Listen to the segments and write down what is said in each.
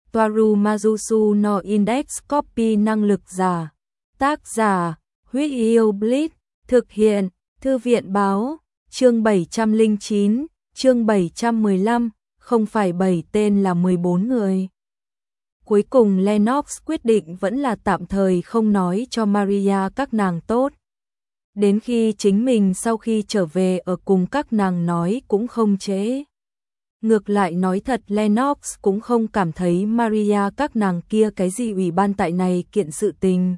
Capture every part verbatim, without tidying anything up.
Toaru Majusu no Index Copy năng lực giả. Tác giả, Huyết Yêu Blitz, thực hiện, Thư viện báo, chương bảy trăm lẻ chín, chương bảy trăm mười lăm, không phải bảy tên là mười bốn người. Cuối cùng Lennox quyết định vẫn là tạm thời không nói cho Maria các nàng tốt. Đến khi chính mình sau khi trở về ở cùng các nàng nói cũng không trễ. Ngược lại nói thật Lennox cũng không cảm thấy Maria các nàng kia cái gì ủy ban tại này kiện sự tình.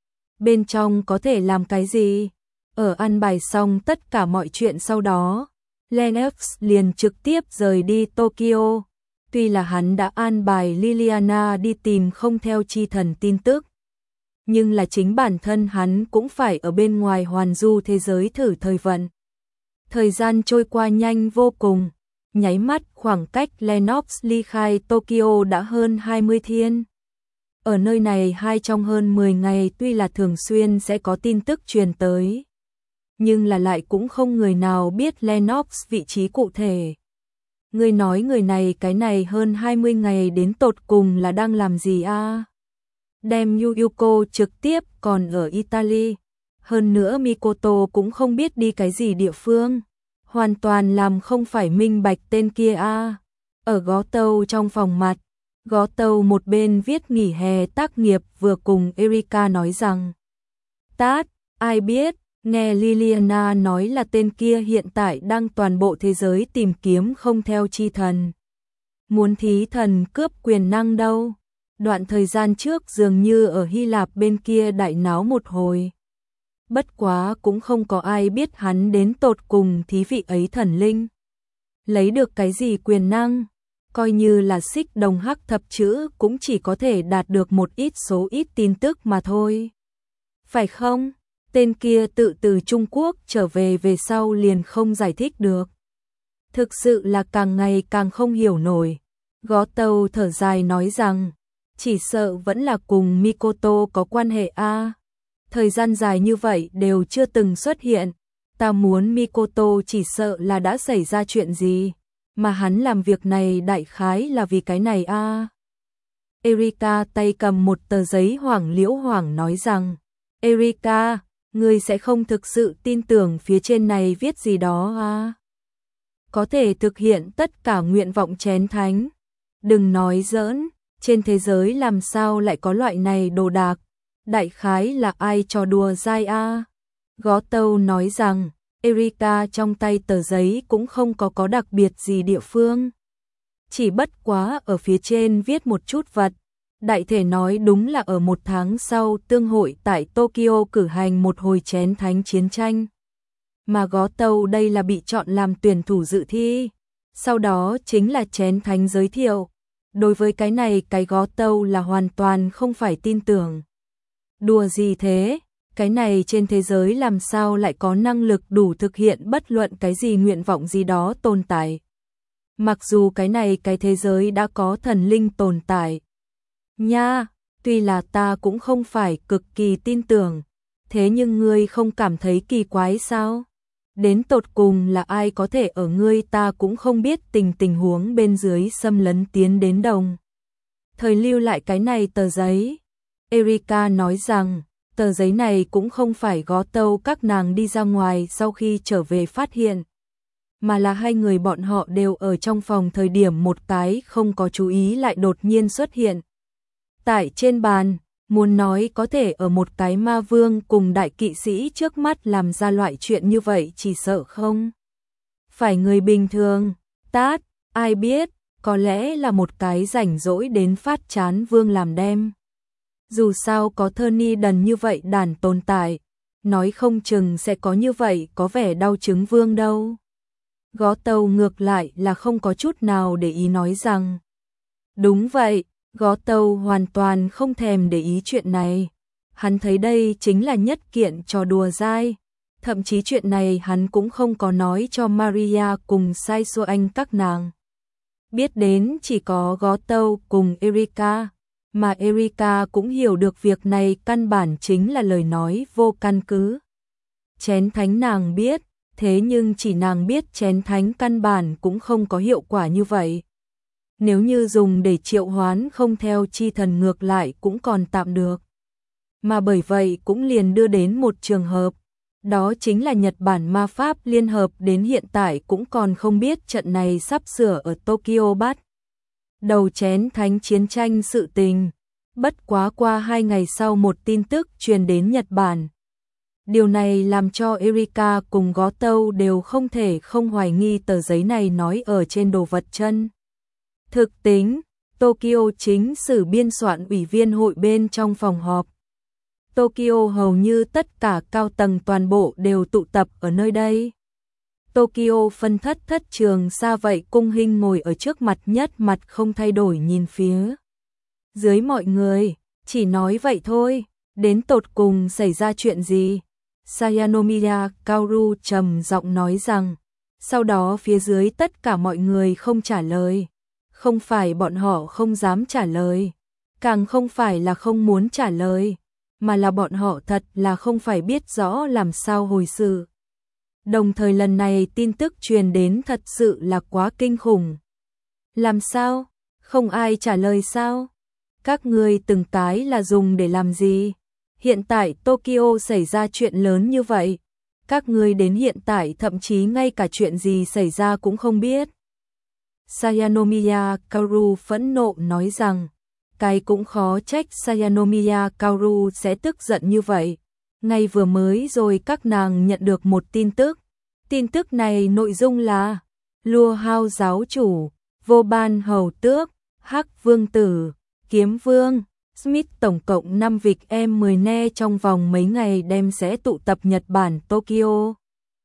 Bên trong có thể làm cái gì? Ở ăn bài xong tất cả mọi chuyện sau đó, Lennox liền trực tiếp rời đi Tokyo. Tuy là hắn đã an bài Liliana đi tìm không theo chi thần tin tức, nhưng là chính bản thân hắn cũng phải ở bên ngoài hoàn du thế giới thử thời vận. Thời gian trôi qua nhanh vô cùng, nháy mắt khoảng cách Lennox ly khai Tokyo đã hơn hai mươi thiên. Ở nơi này hai trong hơn mười ngày tuy là thường xuyên sẽ có tin tức truyền tới, nhưng là lại cũng không người nào biết Lennox vị trí cụ thể. Người nói người này cái này hơn hai mươi ngày đến tột cùng là đang làm gì a? À? Đem Yuyuko trực tiếp còn ở Italy. Hơn nữa Mikoto cũng không biết đi cái gì địa phương. Hoàn toàn làm không phải minh bạch tên kia a. À? Ở Gó Tâu trong phòng mặt, Gó Tâu một bên viết nghỉ hè tác nghiệp vừa cùng Erika nói rằng: Tát, ai biết, nghe Liliana nói là tên kia hiện tại đang toàn bộ thế giới tìm kiếm không theo chi thần. Muốn thí thần cướp quyền năng đâu. Đoạn thời gian trước dường như ở Hy Lạp bên kia đại náo một hồi. Bất quá cũng không có ai biết hắn đến tột cùng thí vị ấy thần linh. Lấy được cái gì quyền năng, coi như là xích đồng hắc thập chữ cũng chỉ có thể đạt được một ít số ít tin tức mà thôi. Phải không? Tên kia tự từ Trung Quốc trở về về sau liền không giải thích được. Thực sự là càng ngày càng không hiểu nổi. Gó Tâu thở dài nói rằng, chỉ sợ vẫn là cùng Mikoto có quan hệ a. À, thời gian dài như vậy đều chưa từng xuất hiện. Ta muốn Mikoto chỉ sợ là đã xảy ra chuyện gì, mà hắn làm việc này đại khái là vì cái này a. À. Erika tay cầm một tờ giấy hoảng liễu hoảng nói rằng, Erika, ngươi sẽ không thực sự tin tưởng phía trên này viết gì đó à? Có thể thực hiện tất cả nguyện vọng chén thánh. Đừng nói giỡn, trên thế giới làm sao lại có loại này đồ đạc, đại khái là ai trò đùa dai a. À? Gó Tâu nói rằng, Erika trong tay tờ giấy cũng không có có đặc biệt gì địa phương. Chỉ bất quá ở phía trên viết một chút vật. Đại thể nói đúng là ở một tháng sau tương hội tại Tokyo cử hành một hồi chén thánh chiến tranh. Mà Gó Tâu đây là bị chọn làm tuyển thủ dự thi. Sau đó chính là chén thánh giới thiệu. Đối với cái này cái Gó Tâu là hoàn toàn không phải tin tưởng. Đùa gì thế? Cái này trên thế giới làm sao lại có năng lực đủ thực hiện bất luận cái gì nguyện vọng gì đó tồn tại. Mặc dù cái này cái thế giới đã có thần linh tồn tại. Nha, tuy là ta cũng không phải cực kỳ tin tưởng, thế nhưng ngươi không cảm thấy kỳ quái sao? Đến tột cùng là ai có thể ở ngươi ta cũng không biết tình tình huống bên dưới xâm lấn tiến đến đồng. Thời lưu lại cái này tờ giấy. Erika nói rằng, tờ giấy này cũng không phải Gó Tâu các nàng đi ra ngoài sau khi trở về phát hiện, mà là hai người bọn họ đều ở trong phòng thời điểm một cái không có chú ý lại đột nhiên xuất hiện. Tại trên bàn, muốn nói có thể ở một cái ma vương cùng đại kỵ sĩ trước mắt làm ra loại chuyện như vậy chỉ sợ không phải người bình thường. Tát, ai biết, có lẽ là một cái rảnh rỗi đến phát chán vương làm đem. Dù sao có Tony đần như vậy đàn tồn tại, nói không chừng sẽ có như vậy có vẻ đau chứng vương đâu. Gó Tâu ngược lại là không có chút nào để ý nói rằng, đúng vậy. Gó Tâu hoàn toàn không thèm để ý chuyện này. Hắn thấy đây chính là nhất kiện trò đùa dai. Thậm chí chuyện này hắn cũng không có nói cho Maria cùng Sai Xua Anh các nàng. Biết đến chỉ có Gó Tâu cùng Erika. Mà Erika cũng hiểu được việc này căn bản chính là lời nói vô căn cứ. Chén thánh nàng biết, thế nhưng chỉ nàng biết chén thánh căn bản cũng không có hiệu quả như vậy. nếu như dùng để triệu hoán không theo chi thần ngược lại cũng còn tạm được. Mà bởi vậy cũng liền đưa đến một trường hợp, đó chính là Nhật Bản ma pháp liên hợp đến hiện tại cũng còn không biết trận này sắp sửa ở Tokyo bắt đầu chén thánh chiến tranh sự tình. Bất quá qua hai ngày sau một tin tức truyền đến Nhật Bản. Điều này làm cho Erika cùng Gó Tâu đều không thể không hoài nghi tờ giấy này nói ở trên đồ vật chân. Thực tính, Tokyo chính sử biên soạn ủy viên hội bên trong phòng họp. Tokyo hầu như tất cả cao tầng toàn bộ đều tụ tập ở nơi đây. Tokyo phân thất thất trường xa vậy cung hình ngồi ở trước mặt nhất mặt không thay đổi nhìn phía dưới mọi người, chỉ nói vậy thôi, đến tột cùng xảy ra chuyện gì? Sayanomiya Kaoru trầm giọng nói rằng, sau đó phía dưới tất cả mọi người không trả lời, không phải bọn họ không dám trả lời, càng không phải là không muốn trả lời, mà là bọn họ thật là không phải biết rõ làm sao hồi sự. Đồng thời lần này tin tức truyền đến thật sự là quá kinh khủng. Làm sao? Không ai trả lời sao? Các ngươi từng cái là dùng để làm gì? Hiện tại Tokyo xảy ra chuyện lớn như vậy, các ngươi đến hiện tại thậm chí ngay cả chuyện gì xảy ra cũng không biết. Sayanomiya Kaoru phẫn nộ nói rằng, cái cũng khó trách Sayanomiya Kaoru sẽ tức giận như vậy. Ngay vừa mới rồi các nàng nhận được một tin tức. Tin tức này nội dung là Lua Hao giáo chủ, Vô Ban hầu tước, Hắc vương tử, Kiếm vương, Smith tổng cộng năm vịch em mười ne trong vòng mấy ngày đem sẽ tụ tập Nhật Bản Tokyo.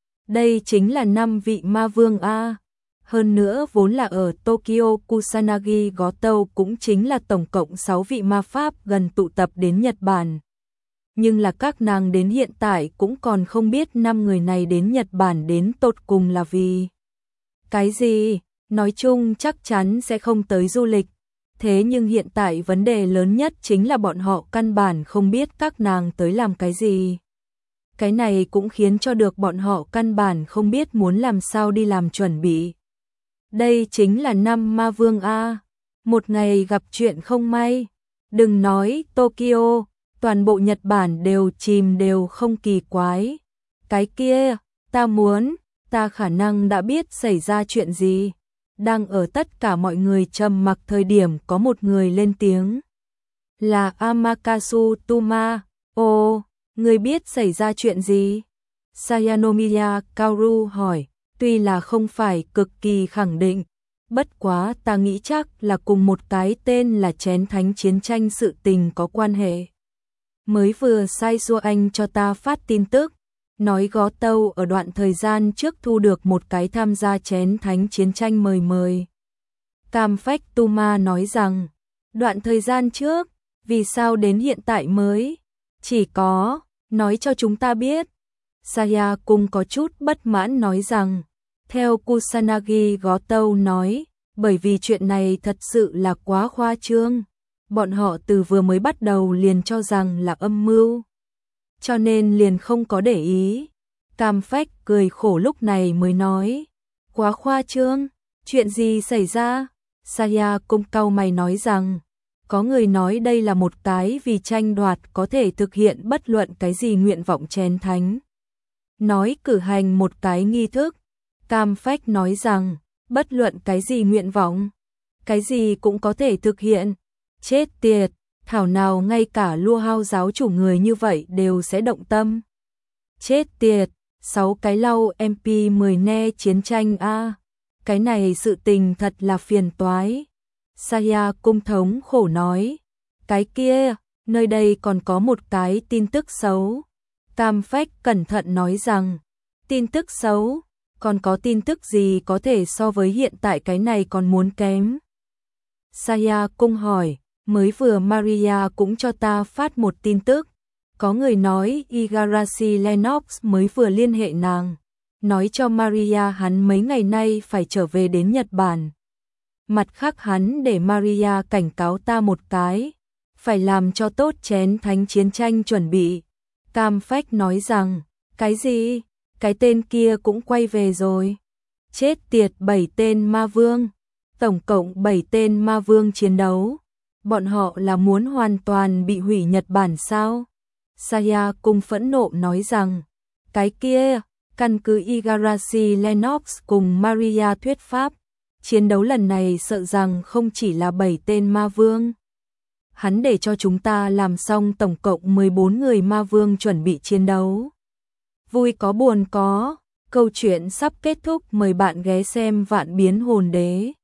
Đây chính là năm vị ma vương A. Hơn nữa vốn là ở Tokyo Kusanagi Gó Tâu cũng chính là tổng cộng sáu vị ma pháp gần tụ tập đến Nhật Bản. Nhưng là các nàng đến hiện tại cũng còn không biết năm người này đến Nhật Bản đến tột cùng là vì cái gì, nói chung chắc chắn sẽ không tới du lịch. Thế nhưng hiện tại vấn đề lớn nhất chính là bọn họ căn bản không biết các nàng tới làm cái gì. Cái này cũng khiến cho được bọn họ căn bản không biết muốn làm sao đi làm chuẩn bị. Đây chính là năm ma vương A. Một ngày gặp chuyện không may. Đừng nói Tokyo, toàn bộ Nhật Bản đều chìm đều không kỳ quái. Cái kia, ta muốn, ta khả năng đã biết xảy ra chuyện gì. Đang ở tất cả mọi người trầm mặc thời điểm có một người lên tiếng. Là Amakatsu Tuma. Ồ, người biết xảy ra chuyện gì? Sayanomiya Kaoru hỏi, tuy là không phải cực kỳ khẳng định. Bất quá ta nghĩ chắc là cùng một cái tên là chén thánh chiến tranh sự tình có quan hệ. Mới vừa sai xua anh cho ta phát tin tức. Nói Gó Tâu ở đoạn thời gian trước thu được một cái tham gia chén thánh chiến tranh mời mời. Cam Phách Tuma nói rằng, đoạn thời gian trước, vì sao đến hiện tại mới? Chỉ có, nói cho chúng ta biết. Saya cũng có chút bất mãn nói rằng, theo Kusanagi Gó Tâu nói, bởi vì chuyện này thật sự là quá khoa trương. Bọn họ từ vừa mới bắt đầu liền cho rằng là âm mưu. Cho nên liền không có để ý. Cam Phách cười khổ lúc này mới nói. Quá khoa trương, chuyện gì xảy ra? Saya cũng cau mày nói rằng, có người nói đây là một cái vì tranh đoạt có thể thực hiện bất luận cái gì nguyện vọng chén thánh. Nói cử hành một cái nghi thức. Cam Phách nói rằng, bất luận cái gì nguyện vọng, cái gì cũng có thể thực hiện. Chết tiệt, thảo nào ngay cả Lua Hao giáo chủ người như vậy đều sẽ động tâm. Chết tiệt, sáu cái lau em pê mười ne chiến tranh a. Cái này sự tình thật là phiền toái. Saya cung thống khổ nói, cái kia, nơi đây còn có một cái tin tức xấu. Cam Phách cẩn thận nói rằng, tin tức xấu, còn có tin tức gì có thể so với hiện tại cái này còn muốn kém? Saya cung hỏi, mới vừa Maria cũng cho ta phát một tin tức. Có người nói Igarashi Lennox mới vừa liên hệ nàng, nói cho Maria hắn mấy ngày nay phải trở về đến Nhật Bản. Mặt khác hắn để Maria cảnh cáo ta một cái, phải làm cho tốt chén thánh chiến tranh chuẩn bị. Cam Phách nói rằng, cái gì? Cái tên kia cũng quay về rồi. Chết tiệt bảy tên ma vương. tổng cộng bảy tên ma vương chiến đấu. Bọn họ là muốn hoàn toàn bị hủy Nhật Bản sao? Saya cùng phẫn nộ nói rằng, cái kia, căn cứ Igarashi Lennox cùng Maria thuyết pháp, chiến đấu lần này sợ rằng không chỉ là bảy tên ma vương. Hắn để cho chúng ta làm xong tổng cộng mười bốn người ma vương chuẩn bị chiến đấu. Vui có buồn có, câu chuyện sắp kết thúc, mời bạn ghé xem Vạn Biến Hồn Đế.